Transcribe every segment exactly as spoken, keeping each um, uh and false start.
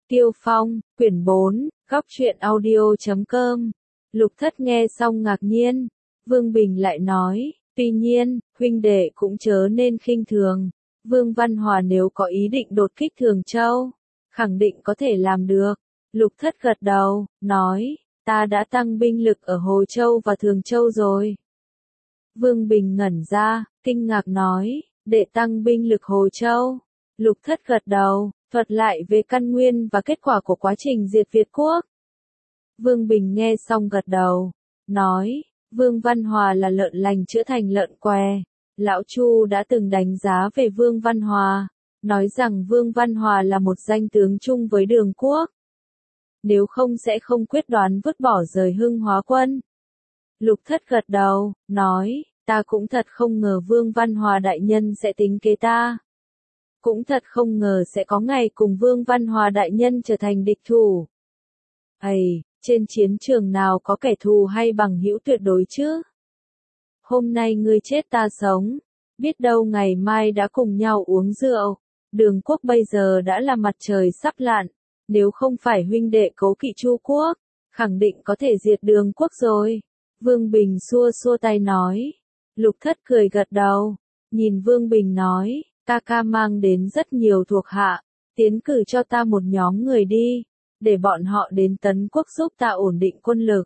Tiêu Phong, quyển bốn, góc truyện audio chấm com. Lục Thất nghe xong ngạc nhiên, Vương Bình lại nói, tuy nhiên, huynh đệ cũng chớ nên khinh thường, Vương Văn Hòa nếu có ý định đột kích Thường Châu, khẳng định có thể làm được. Lục Thất gật đầu, nói, ta đã tăng binh lực ở Hồ Châu và Thường Châu rồi. Vương Bình ngẩn ra, kinh ngạc nói, đệ tăng binh lực Hồ Châu. Lục Thất gật đầu, thuật lại về căn nguyên và kết quả của quá trình diệt Việt Quốc. Vương Bình nghe xong gật đầu, nói, Vương Văn Hòa là lợn lành chữa thành lợn què. Lão Chu đã từng đánh giá về Vương Văn Hòa, nói rằng Vương Văn Hòa là một danh tướng chung với Đường Quốc. Nếu không sẽ không quyết đoán vứt bỏ rời Hưng Hóa quân. Lục Thất gật đầu, nói, ta cũng thật không ngờ Vương Văn Hòa đại nhân sẽ tính kế ta. Cũng thật không ngờ sẽ có ngày cùng Vương Văn Hòa đại nhân trở thành địch thủ. Ây, trên chiến trường nào có kẻ thù hay bằng hữu tuyệt đối chứ? Hôm nay ngươi chết ta sống, biết đâu ngày mai đã cùng nhau uống rượu. Đường Quốc bây giờ đã là mặt trời sắp lặn, nếu không phải huynh đệ cố kỵ Chu Quốc, khẳng định có thể diệt Đường Quốc rồi. Vương Bình xua xua tay nói. Lục Thất cười gật đầu, nhìn Vương Bình nói, ca ca mang đến rất nhiều thuộc hạ, tiến cử cho ta một nhóm người đi, để bọn họ đến Tấn Quốc giúp ta ổn định quân lực.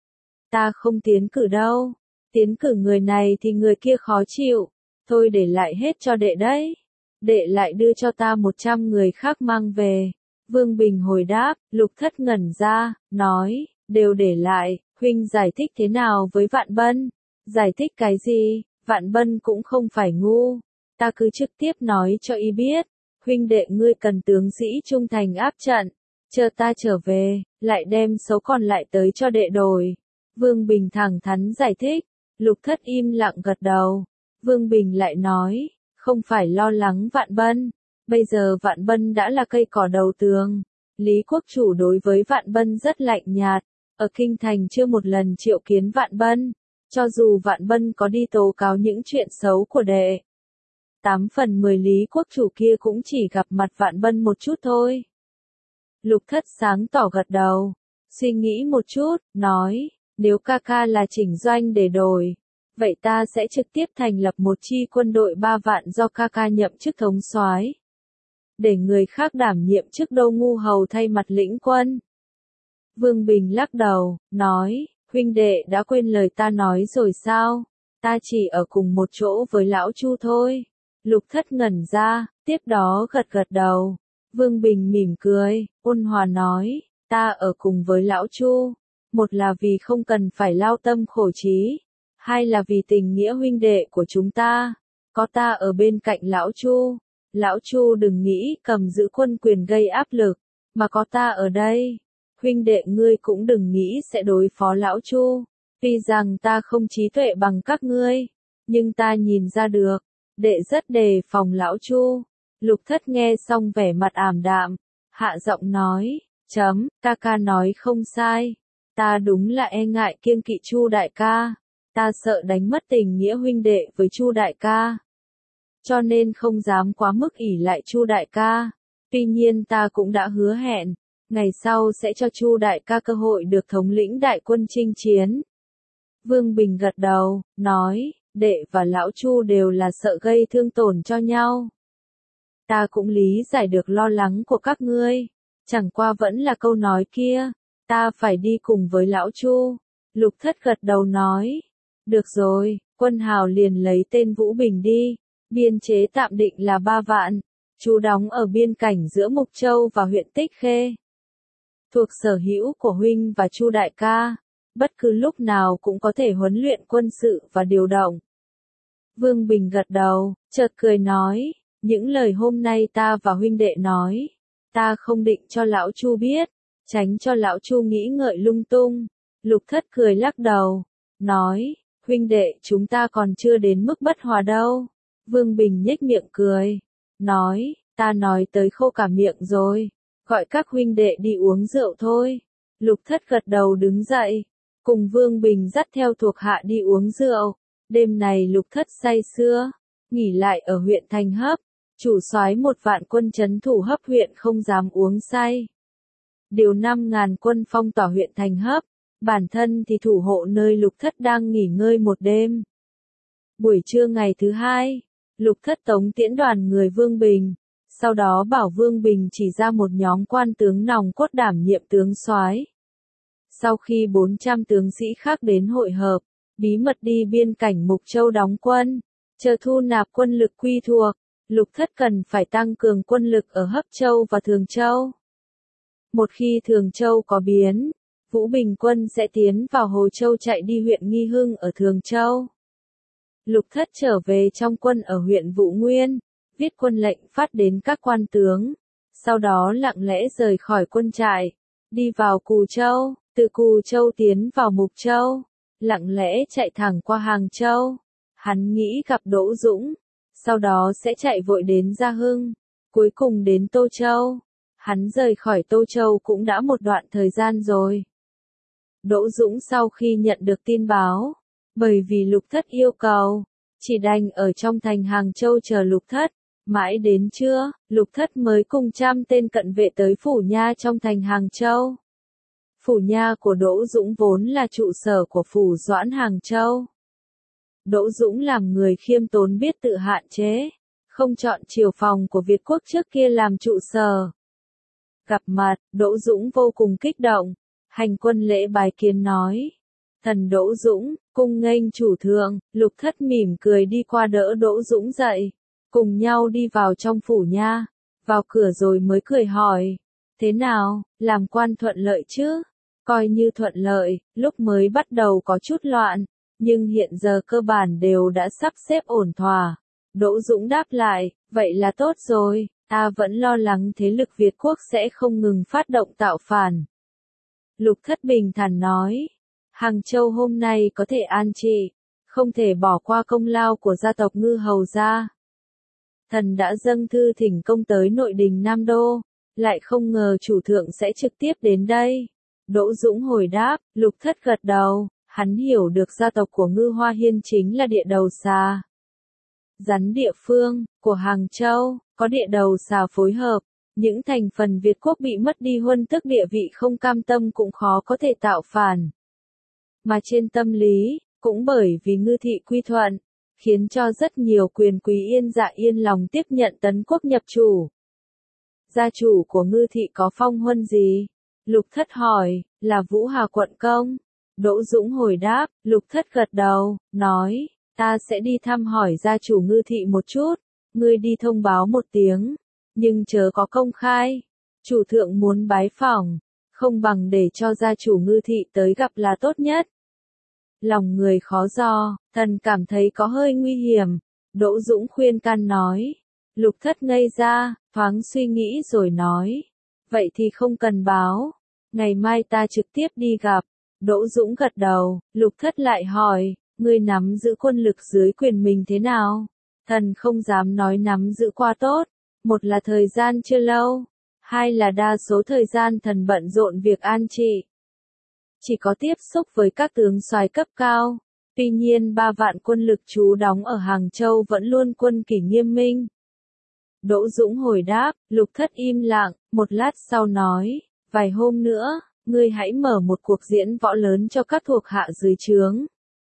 Ta không tiến cử đâu, tiến cử người này thì người kia khó chịu, thôi để lại hết cho đệ đấy. Đệ lại đưa cho ta một trăm người khác mang về. Vương Bình hồi đáp, Lục Thất ngẩn ra, nói, đều để lại, huynh giải thích thế nào với Vạn Bân? Giải thích cái gì, Vạn Bân cũng không phải ngu. Ta cứ trực tiếp nói cho y biết, huynh đệ ngươi cần tướng sĩ trung thành áp trận, chờ ta trở về, lại đem số còn lại tới cho đệ đổi. Vương Bình thẳng thắn giải thích, Lục Thất im lặng gật đầu. Vương Bình lại nói, không phải lo lắng Vạn Bân, bây giờ Vạn Bân đã là cây cỏ đầu tường. Lý Quốc chủ đối với Vạn Bân rất lạnh nhạt, ở Kinh Thành chưa một lần triệu kiến Vạn Bân, cho dù Vạn Bân có đi tố cáo những chuyện xấu của đệ. Tám phần mười Lý Quốc chủ kia cũng chỉ gặp mặt Vạn Bân một chút thôi. Lục Thất sáng tỏ gật đầu, suy nghĩ một chút, nói, nếu ca ca là chỉnh doanh để đổi, vậy ta sẽ trực tiếp thành lập một chi quân đội ba vạn do ca ca nhậm chức thống soái, để người khác đảm nhiệm chức Đô Ngu Hầu thay mặt lĩnh quân. Vương Bình lắc đầu, nói, huynh đệ đã quên lời ta nói rồi sao, ta chỉ ở cùng một chỗ với lão Chu thôi. Lục Thất ngẩn ra, tiếp đó gật gật đầu. Vương Bình mỉm cười, ôn hòa nói, ta ở cùng với lão Chu, một là vì không cần phải lao tâm khổ trí, hai là vì tình nghĩa huynh đệ của chúng ta, có ta ở bên cạnh lão Chu, lão Chu đừng nghĩ cầm giữ quân quyền gây áp lực, mà có ta ở đây, huynh đệ ngươi cũng đừng nghĩ sẽ đối phó lão Chu, tuy rằng ta không trí tuệ bằng các ngươi, nhưng ta nhìn ra được, đệ rất đề phòng lão Chu. Lục Thất nghe xong vẻ mặt ảm đạm, hạ giọng nói, chấm, ca ca nói không sai, ta đúng là e ngại kiêng kỵ Chu đại ca, ta sợ đánh mất tình nghĩa huynh đệ với Chu đại ca, cho nên không dám quá mức ỷ lại Chu đại ca, tuy nhiên ta cũng đã hứa hẹn, ngày sau sẽ cho Chu đại ca cơ hội được thống lĩnh đại quân chinh chiến. Vương Bình gật đầu, nói, đệ và lão Chu đều là sợ gây thương tổn cho nhau. Ta cũng lý giải được lo lắng của các ngươi, chẳng qua vẫn là câu nói kia, ta phải đi cùng với lão Chu. Lục Thất gật đầu nói, được rồi, quân hào liền lấy tên Vũ Bình đi, biên chế tạm định là ba vạn, trú đóng ở biên cảnh giữa Mục Châu và huyện Tích Khê. Thuộc sở hữu của huynh và Chu đại ca, bất cứ lúc nào cũng có thể huấn luyện quân sự và điều động. Vương Bình gật đầu, chợt cười nói, những lời hôm nay ta và huynh đệ nói, ta không định cho lão Chu biết, tránh cho lão Chu nghĩ ngợi lung tung. Lục Thất cười lắc đầu, nói, huynh đệ chúng ta còn chưa đến mức bất hòa đâu. Vương Bình nhếch miệng cười, nói, ta nói tới khô cả miệng rồi, gọi các huynh đệ đi uống rượu thôi. Lục Thất gật đầu đứng dậy, cùng Vương Bình dắt theo thuộc hạ đi uống rượu. Đêm này Lục Thất say sưa, nghỉ lại ở huyện Thành Hấp, chủ soái một vạn quân trấn thủ Hấp huyện không dám uống say. điều năm ngàn quân phong tỏa huyện Thành Hấp, bản thân thì thủ hộ nơi Lục Thất đang nghỉ ngơi một đêm. Buổi trưa ngày thứ hai, Lục Thất tống tiễn đoàn người Vương Bình, sau đó bảo Vương Bình chỉ ra một nhóm quan tướng nòng cốt đảm nhiệm tướng soái. Sau khi bốn trăm tướng sĩ khác đến hội hợp, bí mật đi biên cảnh Mục Châu đóng quân, chờ thu nạp quân lực quy thuộc, Lục Thất cần phải tăng cường quân lực ở Hấp Châu và Thường Châu. Một khi Thường Châu có biến, Vũ Bình quân sẽ tiến vào Hồ Châu chạy đi huyện Nghi Hưng ở Thường Châu. Lục Thất trở về trong quân ở huyện Vũ Nguyên, viết quân lệnh phát đến các quan tướng, sau đó lặng lẽ rời khỏi quân trại, đi vào Cù Châu, từ Cù Châu tiến vào Mục Châu, lặng lẽ chạy thẳng qua Hàng Châu. Hắn nghĩ gặp Đỗ Dũng, sau đó sẽ chạy vội đến Gia Hưng, cuối cùng đến Tô Châu. Hắn rời khỏi Tô Châu cũng đã một đoạn thời gian rồi. Đỗ Dũng sau khi nhận được tin báo, bởi vì Lục Thất yêu cầu, chỉ đành ở trong thành Hàng Châu chờ Lục Thất, mãi đến trưa, Lục Thất mới cùng trăm tên cận vệ tới phủ nha trong thành Hàng Châu. Phủ nha của Đỗ Dũng vốn là trụ sở của phủ Doãn Hàng Châu. Đỗ Dũng làm người khiêm tốn biết tự hạn chế, không chọn triều phòng của Việt quốc trước kia làm trụ sở. Gặp mặt, Đỗ Dũng vô cùng kích động, hành quân lễ bái kiến nói: "Thần Đỗ Dũng, cung nghênh chủ thượng." Lục Thất mỉm cười đi qua đỡ Đỗ Dũng dậy, cùng nhau đi vào trong phủ nha, vào cửa rồi mới cười hỏi: "Thế nào, làm quan thuận lợi chứ?" "Coi như thuận lợi, lúc mới bắt đầu có chút loạn, nhưng hiện giờ cơ bản đều đã sắp xếp ổn thỏa." Đỗ Dũng đáp lại: "Vậy là tốt rồi, ta vẫn lo lắng thế lực Việt quốc sẽ không ngừng phát động tạo phản." Lục Thất bình thản nói: "Hàng Châu hôm nay có thể an trị, không thể bỏ qua công lao của gia tộc Ngư Hầu gia. Thần đã dâng thư thỉnh công tới nội đình Nam Đô, lại không ngờ chủ thượng sẽ trực tiếp đến đây." Đỗ Dũng hồi đáp. Lục Thất gật đầu, hắn hiểu được gia tộc của Ngư Hoa Hiên chính là địa đầu xà rắn địa phương của Hàng Châu, có địa đầu xà phối hợp, những thành phần Việt quốc bị mất đi huân tước địa vị không cam tâm cũng khó có thể tạo phản. Mà trên tâm lý, cũng bởi vì Ngư thị quy thuận, khiến cho rất nhiều quyền quý yên dạ yên lòng tiếp nhận tấn quốc nhập chủ. Gia chủ của Ngư thị có phong huân gì? Lục Thất hỏi. Là Vũ Hà quận công. Đỗ Dũng hồi đáp. Lục Thất gật đầu, nói: "Ta sẽ đi thăm hỏi gia chủ Ngư thị một chút, ngươi đi thông báo một tiếng, nhưng chớ có công khai. Chủ thượng muốn bái phỏng, không bằng để cho gia chủ Ngư thị tới gặp là tốt nhất." Lòng người khó dò, thần cảm thấy có hơi nguy hiểm. Đỗ Dũng khuyên can nói. Lục Thất ngây ra, thoáng suy nghĩ rồi nói: "Vậy thì không cần báo, ngày mai ta trực tiếp đi gặp." Đỗ Dũng gật đầu. Lục Thất lại hỏi: "Ngươi nắm giữ quân lực dưới quyền mình thế nào?" Thần không dám nói nắm giữ qua tốt, một là thời gian chưa lâu, hai là đa số thời gian thần bận rộn việc an trị, chỉ có tiếp xúc với các tướng soái cấp cao. Tuy nhiên ba vạn quân lực trú đóng ở Hàng Châu vẫn luôn quân kỷ nghiêm minh. Đỗ Dũng hồi đáp. Lục Thất im lặng, một lát sau nói: "Vài hôm nữa, ngươi hãy mở một cuộc diễn võ lớn cho các thuộc hạ dưới trướng.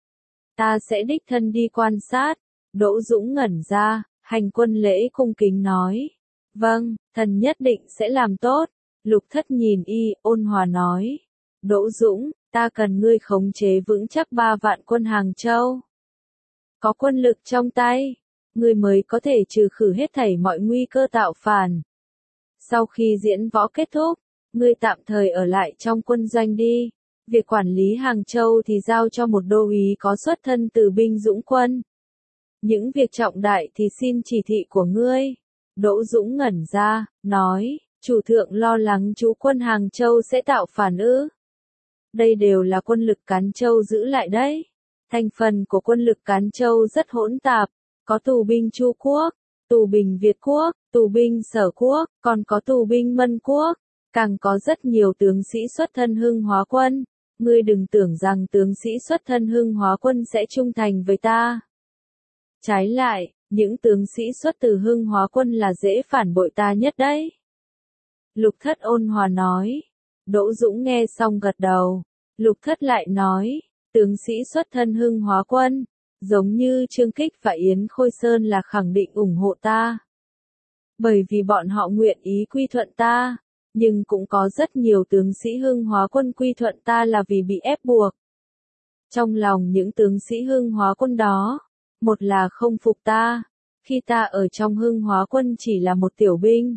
Ta sẽ đích thân đi quan sát." Đỗ Dũng ngẩn ra, hành quân lễ cung kính nói: "Vâng, thần nhất định sẽ làm tốt." Lục Thất nhìn y, ôn hòa nói: "Đỗ Dũng, ta cần ngươi khống chế vững chắc ba vạn quân Hàng Châu. Có quân lực trong tay, ngươi mới có thể trừ khử hết thảy mọi nguy cơ tạo phản. Sau khi diễn võ kết thúc, ngươi tạm thời ở lại trong quân doanh đi. Việc quản lý Hàng Châu thì giao cho một đô úy có xuất thân từ binh dũng quân. Những việc trọng đại thì xin chỉ thị của ngươi." Đỗ Dũng ngẩn ra, nói: "Chủ thượng lo lắng chú quân Hàng Châu sẽ tạo phản ư?" Đây đều là quân lực Cán Châu giữ lại đấy. Thành phần của quân lực Cán Châu rất hỗn tạp, có tù binh Chu quốc, tù binh Việt quốc, tù binh Sở quốc, còn có tù binh Mân quốc, càng có rất nhiều tướng sĩ xuất thân Hưng Hóa quân. Ngươi đừng tưởng rằng tướng sĩ xuất thân Hưng Hóa quân sẽ trung thành với ta. Trái lại, những tướng sĩ xuất từ Hưng Hóa quân là dễ phản bội ta nhất đấy." Lục Thất ôn hòa nói: Đỗ Dũng nghe xong gật đầu. Lục Thất lại nói, tướng sĩ xuất thân Hưng Hóa quân, giống như Trương Kích và Yến Khôi Sơn là khẳng định ủng hộ ta. Bởi vì bọn họ nguyện ý quy thuận ta, nhưng cũng có rất nhiều tướng sĩ Hưng Hóa quân quy thuận ta là vì bị ép buộc. Trong lòng những tướng sĩ Hưng Hóa quân đó, một là không phục ta, khi ta ở trong Hưng Hóa quân chỉ là một tiểu binh.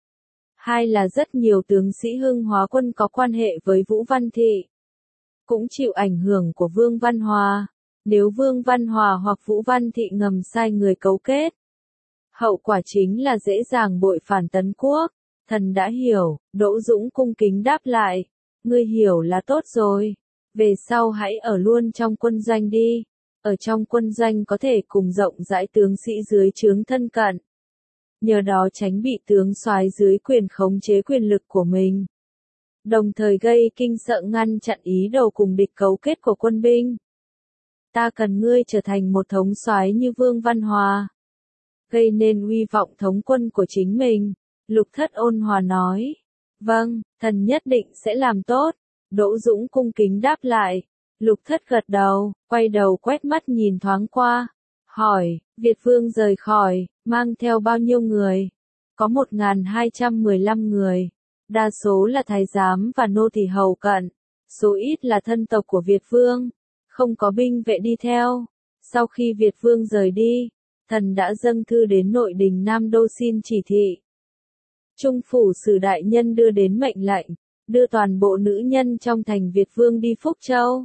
Hai là rất nhiều tướng sĩ Hưng Hóa quân có quan hệ với Vũ Văn Thị, cũng chịu ảnh hưởng của Vương Văn Hòa. Nếu Vương Văn Hòa hoặc Vũ Văn Thị ngầm sai người cấu kết, hậu quả chính là dễ dàng bội phản tấn quốc. Thần đã hiểu. Đỗ Dũng cung kính đáp lại, ngươi hiểu là tốt rồi. Về sau hãy ở luôn trong quân doanh đi. Ở trong quân doanh có thể cùng rộng rãi tướng sĩ dưới trướng thân cận. Nhờ đó tránh bị tướng soái dưới quyền khống chế quyền lực của mình. Đồng thời gây kinh sợ ngăn chặn ý đồ cùng địch cấu kết của quân binh. Ta cần ngươi trở thành một thống soái như Vương Văn Hòa, gây nên uy vọng thống quân của chính mình. Lục Thất ôn hòa nói, vâng, thần nhất định sẽ làm tốt. Đỗ Dũng cung kính đáp lại. Lục Thất gật đầu, quay đầu quét mắt nhìn thoáng qua, hỏi, Việt Vương rời khỏi, mang theo bao nhiêu người? Có một nghìn hai trăm mười lăm người, đa số là thái giám và nô tỳ hầu cận, số ít là thân tộc của Việt Vương, không có binh vệ đi theo. Sau khi Việt Vương rời đi, thần đã dâng thư đến nội đình Nam Đô xin chỉ thị. Trung phủ sử đại nhân đưa đến mệnh lệnh, đưa toàn bộ nữ nhân trong thành Việt Vương đi Phúc Châu.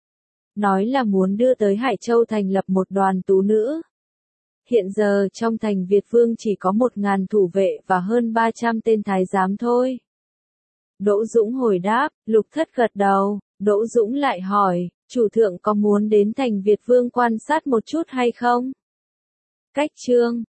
Nói là muốn đưa tới Hải Châu thành lập một đoàn tú nữ. Hiện giờ trong thành Việt Vương chỉ có một ngàn thủ vệ và hơn ba trăm tên thái giám thôi. Đỗ Dũng hồi đáp. Lục Thất gật đầu. Đỗ Dũng lại hỏi, chủ thượng có muốn đến thành Việt Vương quan sát một chút hay không? Cách chương